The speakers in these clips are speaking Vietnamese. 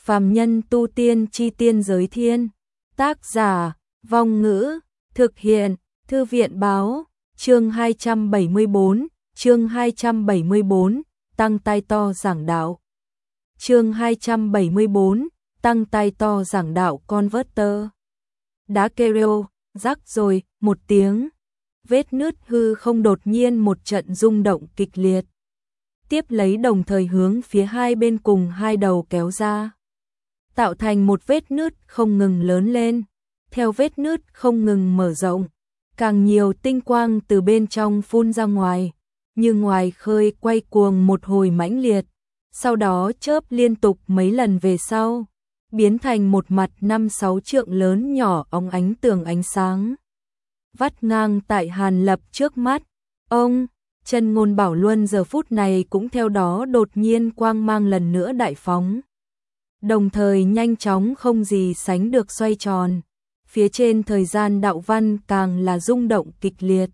Phàm nhân tu tiên chi tiên giới thiên. Tác giả, Vong Ngữ, thực hiện, Thư viện báo, chương 274, chương 274, tăng tay to giảng đạo. Chương 274, tăng tay to giảng đạo converter. Đá kêu, rắc rồi, một tiếng. Vết nứt hư không đột nhiên một trận rung động kịch liệt. Tiếp lấy đồng thời hướng phía hai bên cùng hai đầu kéo ra. Tạo thành một vết nứt không ngừng lớn lên. Theo vết nứt không ngừng mở rộng. Càng nhiều tinh quang từ bên trong phun ra ngoài. Như ngoài khơi quay cuồng một hồi mãnh liệt. Sau đó chớp liên tục mấy lần về sau. Biến thành một mặt 5-6 trượng lớn nhỏ óng ánh tường ánh sáng. Vắt ngang tại Hàn Lập trước mắt. Ông, Chân Ngôn Bảo Luân giờ phút này cũng theo đó đột nhiên quang mang lần nữa đại phóng. Đồng thời nhanh chóng không gì sánh được xoay tròn. Phía trên thời gian đạo văn càng là rung động kịch liệt.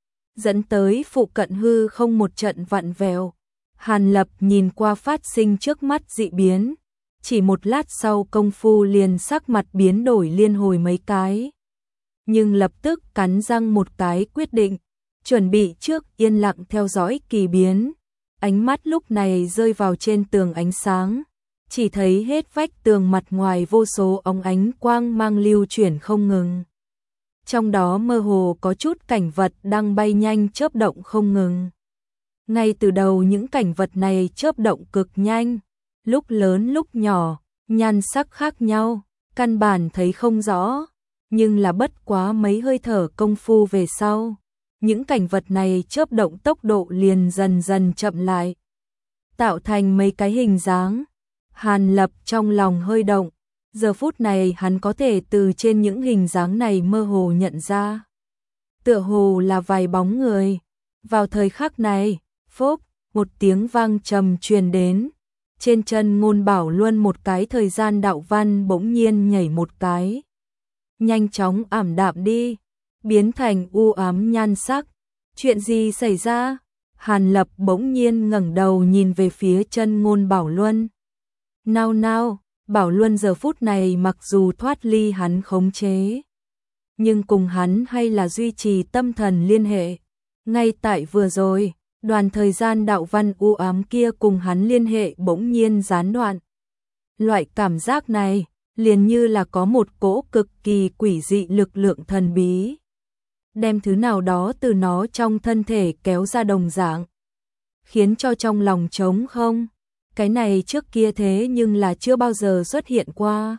Dẫn tới phụ cận hư không một trận vặn vẹo. Hàn Lập nhìn qua phát sinh trước mắt dị biến. Chỉ một lát sau công phu liền sắc mặt biến đổi liên hồi mấy cái. Nhưng lập tức cắn răng một cái quyết định. Chuẩn bị trước yên lặng theo dõi kỳ biến. Ánh mắt lúc này rơi vào trên tường ánh sáng. Chỉ thấy hết vách tường mặt ngoài vô số óng ánh quang mang lưu chuyển không ngừng. Trong đó mơ hồ có chút cảnh vật đang bay nhanh chớp động không ngừng. Ngay từ đầu những cảnh vật này chớp động cực nhanh. Lúc lớn lúc nhỏ, nhan sắc khác nhau, căn bản thấy không rõ. Nhưng là bất quá mấy hơi thở công phu về sau. Những cảnh vật này chớp động tốc độ liền dần dần chậm lại. Tạo thành mấy cái hình dáng. Hàn Lập trong lòng hơi động. Giờ phút này hắn có thể từ trên những hình dáng này mơ hồ nhận ra. Tựa hồ là vài bóng người. Vào thời khắc này, phốc, một tiếng vang trầm truyền đến. Trên Chân Ngôn Bảo Luân một cái thời gian đạo văn bỗng nhiên nhảy một cái. Nhanh chóng ảm đạm đi. Biến thành u ám nhan sắc. Chuyện gì xảy ra? Hàn Lập bỗng nhiên ngẩng đầu nhìn về phía Chân Ngôn Bảo Luân. Nào, Bảo Luân giờ phút này mặc dù thoát ly hắn khống chế. Nhưng cùng hắn hay là duy trì tâm thần liên hệ. Ngay tại vừa rồi, đoàn thời gian đạo văn u ám kia cùng hắn liên hệ bỗng nhiên gián đoạn. Loại cảm giác này, liền như là có một cỗ cực kỳ quỷ dị lực lượng thần bí. Đem thứ nào đó từ nó trong thân thể kéo ra đồng dạng. Khiến cho trong lòng trống không. Cái này trước kia thế nhưng là chưa bao giờ xuất hiện qua.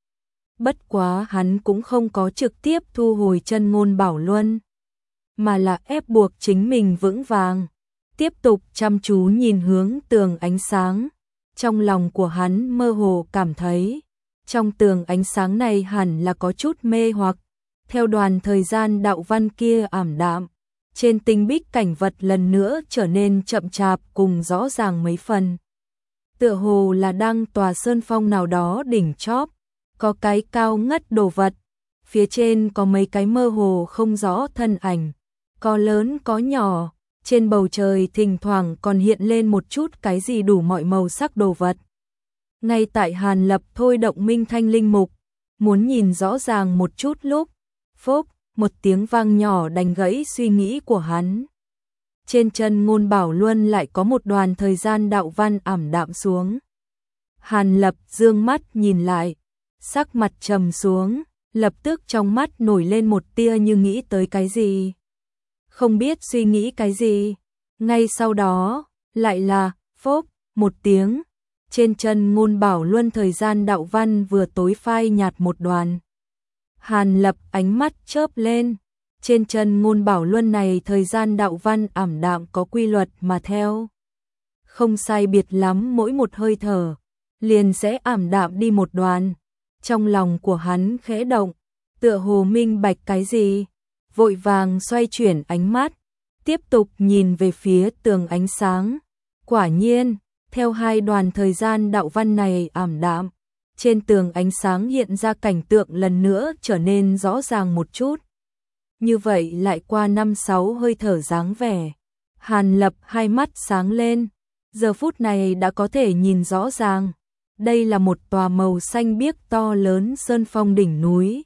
Bất quá hắn cũng không có trực tiếp thu hồi Chân Ngôn Bảo Luân. Mà là ép buộc chính mình vững vàng. Tiếp tục chăm chú nhìn hướng tường ánh sáng. Trong lòng của hắn mơ hồ cảm thấy. Trong tường ánh sáng này hẳn là có chút mê hoặc. Theo đoàn thời gian đạo văn kia ảm đạm. Trên tinh bích cảnh vật lần nữa trở nên chậm chạp cùng rõ ràng mấy phần. Tựa hồ là đang tòa sơn phong nào đó đỉnh chóp. Có cái cao ngất đồ vật. Phía trên có mấy cái mơ hồ không rõ thân ảnh. Có lớn có nhỏ. Trên bầu trời thỉnh thoảng còn hiện lên một chút cái gì đủ mọi màu sắc đồ vật. Ngay tại Hàn Lập thôi động minh thanh linh mục. Muốn nhìn rõ ràng một chút lúc. Phốc, một tiếng vang nhỏ đánh gãy suy nghĩ của hắn. Trên Chân Ngôn Bảo Luân lại có một đoàn thời gian đạo văn ảm đạm xuống. Hàn Lập dương mắt nhìn lại. Sắc mặt trầm xuống. Lập tức trong mắt nổi lên một tia như nghĩ tới cái gì. Không biết suy nghĩ cái gì. Ngay sau đó, lại là, phốc, một tiếng. Trên Chân Ngôn Bảo Luân thời gian đạo văn vừa tối phai nhạt một đoàn. Hàn Lập ánh mắt chớp lên. Trên Chân Ngôn Bảo Luân này thời gian đạo văn ảm đạm có quy luật mà theo. Không sai biệt lắm mỗi một hơi thở. Liền sẽ ảm đạm đi một đoàn. Trong lòng của hắn khẽ động. Tựa hồ minh bạch cái gì. Vội vàng xoay chuyển ánh mắt. Tiếp tục nhìn về phía tường ánh sáng. Quả nhiên, theo hai đoàn thời gian đạo văn này ảm đạm. Trên tường ánh sáng hiện ra cảnh tượng lần nữa trở nên rõ ràng một chút. Như vậy lại qua 5-6 hơi thở dáng vẻ. Hàn Lập hai mắt sáng lên. Giờ phút này đã có thể nhìn rõ ràng. Đây là một tòa màu xanh biếc to lớn sơn phong đỉnh núi.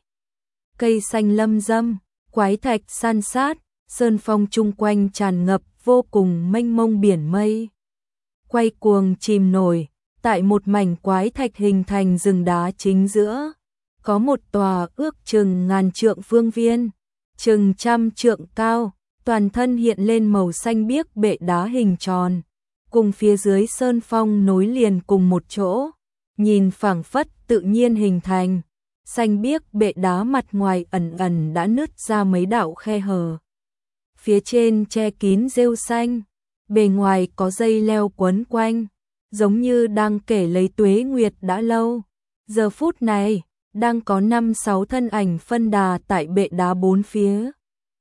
Cây xanh lâm râm, quái thạch san sát, sơn phong chung quanh tràn ngập vô cùng mênh mông biển mây. Quay cuồng chìm nổi, tại một mảnh quái thạch hình thành rừng đá chính giữa. Có một tòa ước chừng ngàn trượng phương viên, chừng trăm trượng cao, toàn thân hiện lên màu xanh biếc bệ đá hình tròn, cùng phía dưới sơn phong nối liền cùng một chỗ, nhìn phảng phất tự nhiên hình thành. Xanh biếc bệ đá mặt ngoài ẩn ẩn đã nứt ra mấy đạo khe hở. Phía trên che kín rêu xanh, bề ngoài có dây leo quấn quanh, giống như đang kể lấy tuế nguyệt đã lâu. Giờ phút này, đang có 5-6 thân ảnh phân đà tại bệ đá bốn phía.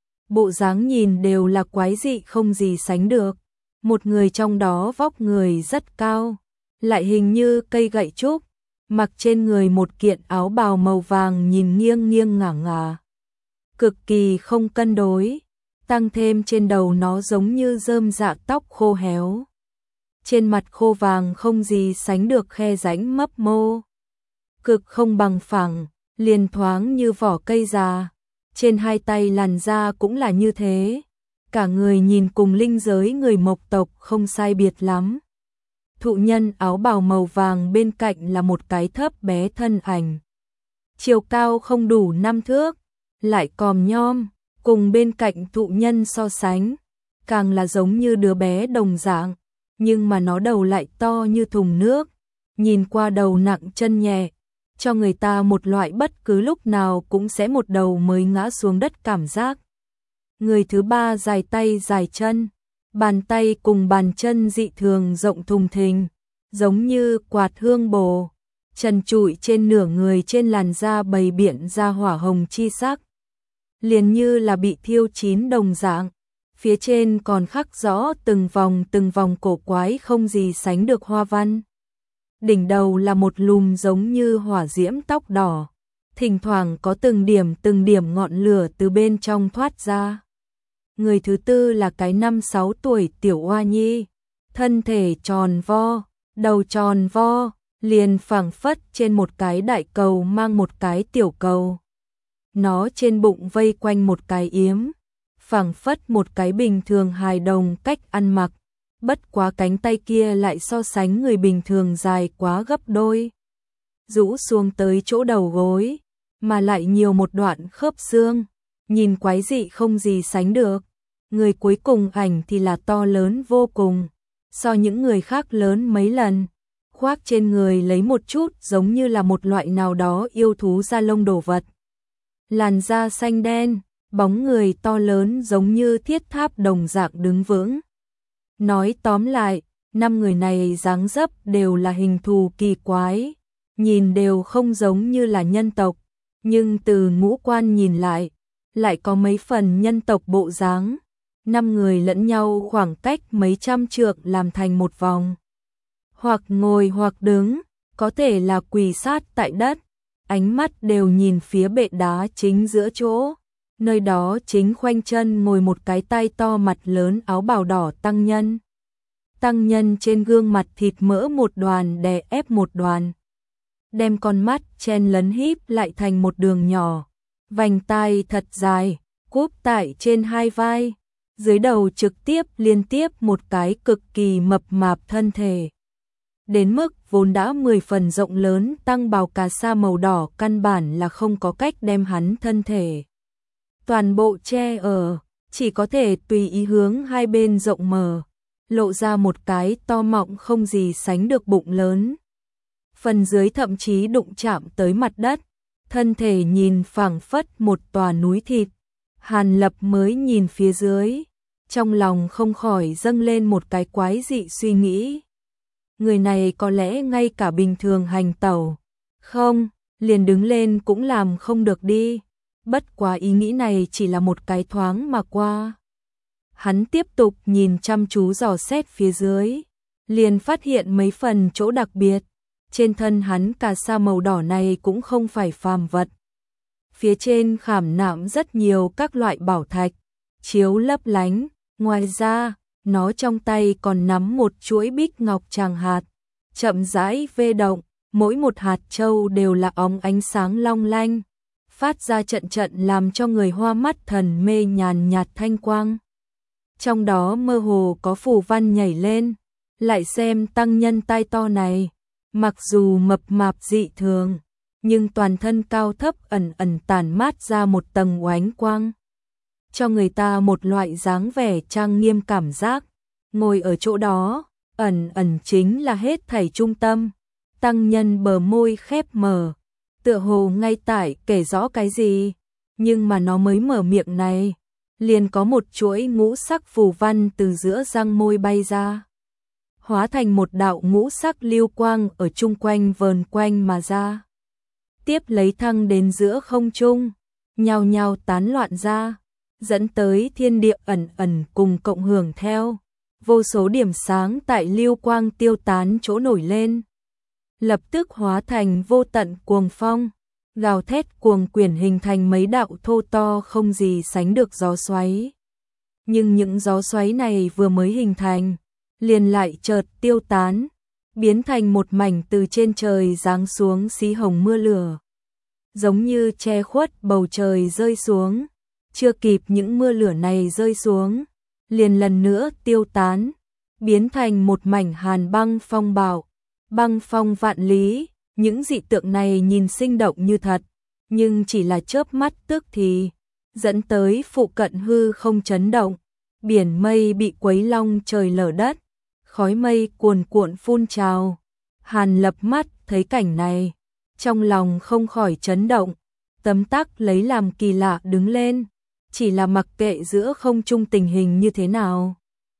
Bộ dáng nhìn đều là quái dị không gì sánh được. Một người trong đó vóc người rất cao, lại hình như cây gậy trúc, mặc trên người một kiện áo bào màu vàng nhìn nghiêng nghiêng ngả ngả, cực kỳ không cân đối, tăng thêm trên đầu nó giống như rơm rạ tóc khô héo. Trên mặt khô vàng không gì sánh được khe rãnh mấp mô, cực không bằng phẳng, liền thoáng như vỏ cây già. Trên hai tay làn da cũng là như thế, cả người nhìn cùng linh giới người Mộc tộc không sai biệt lắm. Thụ nhân áo bào màu vàng bên cạnh là một cái thấp bé thân ảnh. Chiều cao không đủ 5 thước, lại còm nhom, cùng bên cạnh thụ nhân so sánh, càng là giống như đứa bé đồng dạng, nhưng mà nó đầu lại to như thùng nước, nhìn qua đầu nặng chân nhẹ, cho người ta một loại bất cứ lúc nào cũng sẽ một đầu mới ngã xuống đất cảm giác. Người thứ ba dài tay dài chân, bàn tay cùng bàn chân dị thường rộng thùng thình, giống như quạt hương bồ, trần trụi trên nửa người, trên làn da bày biện ra hỏa hồng chi sắc, liền như là bị thiêu chín đồng dạng. Phía trên còn khắc rõ từng vòng cổ quái không gì sánh được hoa văn. Đỉnh đầu là một lùm giống như hỏa diễm tóc đỏ, thỉnh thoảng có từng điểm ngọn lửa từ bên trong thoát ra. Người thứ tư là cái 5-6 tuổi tiểu oa nhi, thân thể tròn vo, đầu tròn vo, liền phảng phất trên một cái đại cầu mang một cái tiểu cầu. Nó trên bụng vây quanh một cái yếm, phảng phất một cái bình thường hài đồng cách ăn mặc, bất quá cánh tay kia lại so sánh người bình thường dài quá gấp đôi. Rũ xuống tới chỗ đầu gối, mà lại nhiều một đoạn khớp xương, nhìn quái dị không gì sánh được. Người cuối cùng ảnh thì là to lớn vô cùng, so những người khác lớn mấy lần, khoác trên người lấy một chút giống như là một loại nào đó yêu thú da lông đồ vật. Làn da xanh đen, bóng người to lớn giống như thiết tháp đồng dạng đứng vững. Nói tóm lại, 5 người này dáng dấp đều là hình thù kỳ quái, nhìn đều không giống như là nhân tộc, nhưng từ ngũ quan nhìn lại có mấy phần nhân tộc bộ dáng. 5 người lẫn nhau khoảng cách mấy trăm trượng làm thành một vòng. Hoặc ngồi hoặc đứng, có thể là quỳ sát tại đất, ánh mắt đều nhìn phía bệ đá chính giữa chỗ. Nơi đó chính khoanh chân ngồi một cái tay to mặt lớn áo bào đỏ tăng nhân. Tăng nhân trên gương mặt thịt mỡ một đoàn đè ép một đoàn, đem con mắt chen lấn híp lại thành một đường nhỏ, vành tai thật dài, cúp tại trên hai vai, dưới đầu trực tiếp liên tiếp một cái cực kỳ mập mạp thân thể. Đến mức vốn đã 10 phần rộng lớn tăng bào cà sa màu đỏ căn bản là không có cách đem hắn thân thể toàn bộ che ở, chỉ có thể tùy ý hướng hai bên rộng mở, lộ ra một cái to mọng không gì sánh được bụng lớn. Phần dưới thậm chí đụng chạm tới mặt đất, thân thể nhìn phảng phất một tòa núi thịt. Hàn Lập mới nhìn phía dưới, trong lòng không khỏi dâng lên một cái quái dị suy nghĩ. Người này có lẽ ngay cả bình thường hành tẩu, không, liền đứng lên cũng làm không được đi. Bất quá ý nghĩ này chỉ là một cái thoáng mà qua. Hắn tiếp tục nhìn chăm chú dò xét phía dưới, liền phát hiện mấy phần chỗ đặc biệt. Trên thân hắn cà sa màu đỏ này cũng không phải phàm vật. Phía trên khảm nạm rất nhiều các loại bảo thạch, chiếu lấp lánh. Ngoài ra, nó trong tay còn nắm một chuỗi bích ngọc tràng hạt, chậm rãi vê động, mỗi một hạt châu đều là óng ánh sáng long lanh, phát ra trận trận làm cho người hoa mắt thần mê nhàn nhạt thanh quang. Trong đó mơ hồ có phù văn nhảy lên, lại xem tăng nhân tai to này, mặc dù mập mạp dị thường, nhưng toàn thân cao thấp ẩn ẩn tản mát ra một tầng oánh quang, cho người ta một loại dáng vẻ trang nghiêm cảm giác. Ngồi ở chỗ đó, ẩn ẩn chính là hết thảy trung tâm. Tăng nhân bờ môi khép mở, tựa hồ ngay tại kể rõ cái gì, nhưng mà nó mới mở miệng này, liền có một chuỗi ngũ sắc phù văn từ giữa răng môi bay ra, hóa thành một đạo ngũ sắc lưu quang ở chung quanh vờn quanh mà ra. Tiếp lấy thăng đến giữa không trung, nhao nhao tán loạn ra, dẫn tới thiên địa ẩn ẩn cùng cộng hưởng theo. Vô số điểm sáng tại lưu quang tiêu tán chỗ nổi lên, lập tức hóa thành vô tận cuồng phong, gào thét cuồng quyển hình thành mấy đạo thô to không gì sánh được gió xoáy. Nhưng những gió xoáy này vừa mới hình thành, liền lại chợt tiêu tán, biến thành một mảnh từ trên trời giáng xuống xí hồng mưa lửa, giống như che khuất bầu trời rơi xuống. Chưa kịp những mưa lửa này rơi xuống, liền lần nữa tiêu tán, biến thành một mảnh hàn băng phong bạo, băng phong vạn lý. Những dị tượng này nhìn sinh động như thật, nhưng chỉ là chớp mắt tức thì, dẫn tới phụ cận hư không chấn động, biển mây bị quấy long trời lở đất, khói mây cuồn cuộn phun trào. Hàn Lập mắt thấy cảnh này, trong lòng không khỏi chấn động, tấm tắc lấy làm kỳ lạ đứng lên, chỉ là mặc kệ giữa không trung tình hình như thế nào.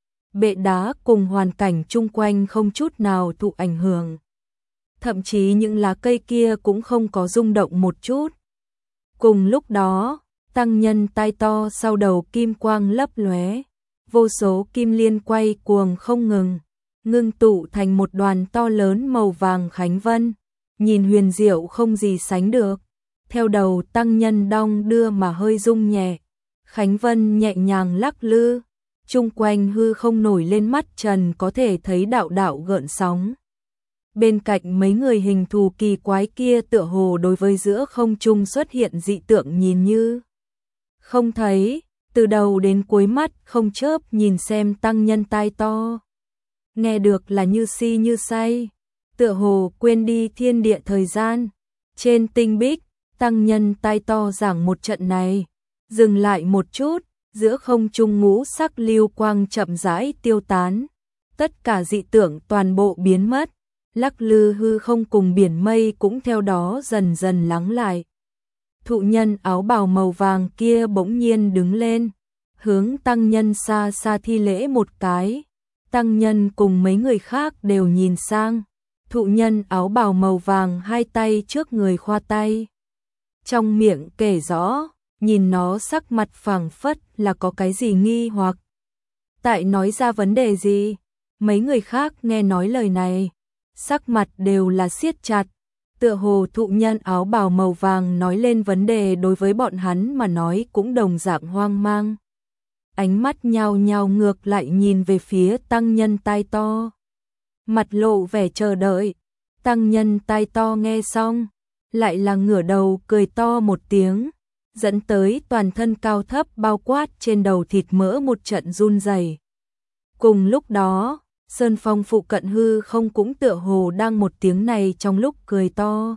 Bệ đá cùng hoàn cảnh chung quanh không chút nào thụ ảnh hưởng. Thậm chí những lá cây kia cũng không có rung động một chút. Cùng lúc đó, tăng nhân tai to sau đầu kim quang lấp lóe, vô số kim liên quay cuồng không ngừng, ngưng tụ thành một đoàn to lớn màu vàng khánh vân, nhìn huyền diệu không gì sánh được. Theo đầu tăng nhân đong đưa mà hơi rung nhẹ, khánh vân nhẹ nhàng lắc lư, chung quanh hư không nổi lên mắt trần có thể thấy đạo đạo gợn sóng. Bên cạnh mấy người hình thù kỳ quái kia tựa hồ đối với giữa không trung xuất hiện dị tượng nhìn như không thấy, từ đầu đến cuối mắt không chớp nhìn xem tăng nhân tai to. Nghe được là như si như say, tựa hồ quên đi thiên địa thời gian. Trên tinh bích, tăng nhân tai to giảng một trận này, dừng lại một chút, giữa không trung ngũ sắc lưu quang chậm rãi tiêu tán, tất cả dị tượng toàn bộ biến mất, lắc lư hư không cùng biển mây cũng theo đó dần dần lắng lại. Thụ nhân áo bào màu vàng kia bỗng nhiên đứng lên, hướng tăng nhân xa xa thi lễ một cái. Tăng nhân cùng mấy người khác đều nhìn sang, thụ nhân áo bào màu vàng hai tay trước người khoa tay, trong miệng kể rõ, nhìn nó sắc mặt phảng phất là có cái gì nghi hoặc tại nói ra vấn đề gì. Mấy người khác nghe nói lời này, sắc mặt đều là siết chặt, tựa hồ thụ nhân áo bào màu vàng nói lên vấn đề đối với bọn hắn mà nói cũng đồng dạng hoang mang. Ánh mắt nhao nhao ngược lại nhìn về phía tăng nhân tai to, mặt lộ vẻ chờ đợi. Tăng nhân tai to nghe xong, lại là ngửa đầu cười to một tiếng, dẫn tới toàn thân cao thấp bao quát trên đầu thịt mỡ một trận run rẩy. Cùng lúc đó, sơn phong phụ cận hư không cũng tựa hồ đang một tiếng này trong lúc cười to,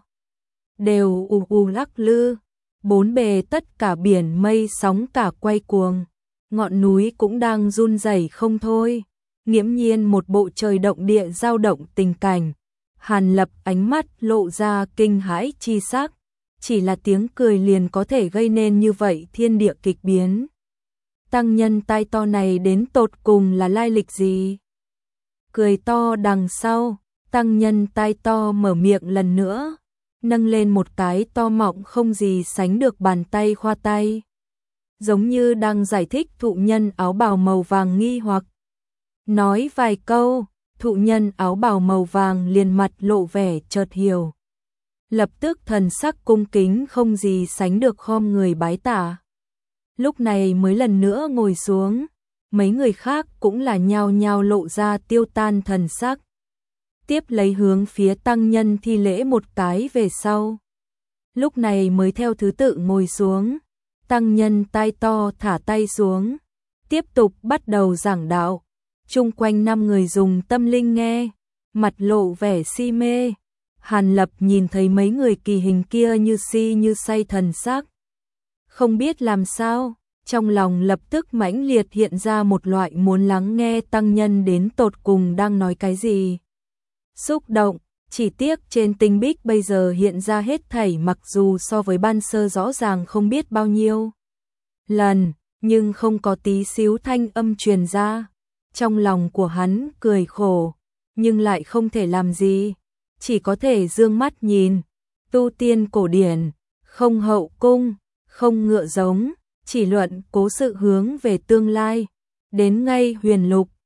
đều ù ù lắc lư, bốn bề tất cả biển mây sóng cả quay cuồng, ngọn núi cũng đang run rẩy không thôi, nghiễm nhiên một bộ trời động địa dao động tình cảnh. Hàn Lập ánh mắt lộ ra kinh hãi chi sắc, chỉ là tiếng cười liền có thể gây nên như vậy thiên địa kịch biến. Tăng nhân tai to này đến tột cùng là lai lịch gì? Cười to đằng sau, tăng nhân tai to mở miệng lần nữa, nâng lên một cái to mọng không gì sánh được bàn tay khoa tay, giống như đang giải thích thụ nhân áo bào màu vàng nghi hoặc. Nói vài câu, thụ nhân áo bào màu vàng liền mặt lộ vẻ chợt hiểu, lập tức thần sắc cung kính không gì sánh được khom người bái tạ. Lúc này mới lần nữa ngồi xuống, mấy người khác cũng là nhao nhao lộ ra tiêu tan thần sắc. tiếp lấy hướng phía tăng nhân thi lễ một cái về sau. Lúc này mới theo thứ tự ngồi xuống, tăng nhân tai to thả tay xuống, tiếp tục bắt đầu giảng đạo. Chung quanh 5 người dùng tâm linh nghe, mặt lộ vẻ si mê. Hàn Lập nhìn thấy mấy người kỳ hình kia như si như say thần sắc. Không biết làm sao, trong lòng lập tức mãnh liệt hiện ra một loại muốn lắng nghe tăng nhân đến tột cùng đang nói cái gì. Xúc động, chỉ tiếc trên tinh bích bây giờ hiện ra hết thảy mặc dù so với ban sơ rõ ràng không biết bao nhiêu lần, nhưng không có tí xíu thanh âm truyền ra. Trong lòng của hắn cười khổ, nhưng lại không thể làm gì, chỉ có thể dương mắt nhìn. Tu tiên cổ điển, không hậu cung, không ngựa giống, chỉ luận cố sự hướng về tương lai. Đến ngay huyền lục,